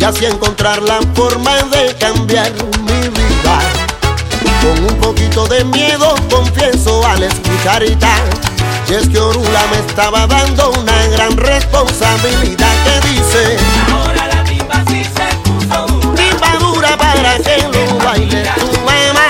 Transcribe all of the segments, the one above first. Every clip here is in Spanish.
así encontrar la forma de cambiar mi vida. Con un poquito de miedo confieso al escuchar y es que Orula me estaba dando una gran responsabilidad que dice: ahora la timba sí se puso dura. Timba dura para que lo baile tu mamá.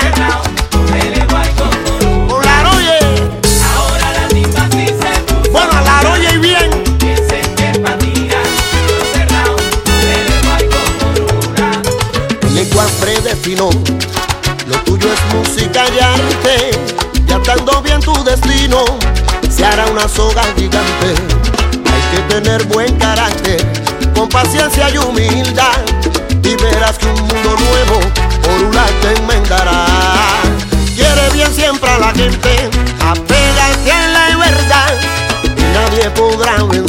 Con la Aroye. Ahora la timba sí se puso. Bueno, a la Aroye y bien. Piense que pa' tirar, lo cerrado, le guay con Orula. Lengua predestinó, lo tuyo es música y arte, y atando bien tu destino se hará una soga gigante. Hay que tener buen carácter, con paciencia y humildad, y verás que un mundo nuevo Orula te enmendará. Quiere bien siempre a la gente, apégate a la verdad, y nadie podrá vencer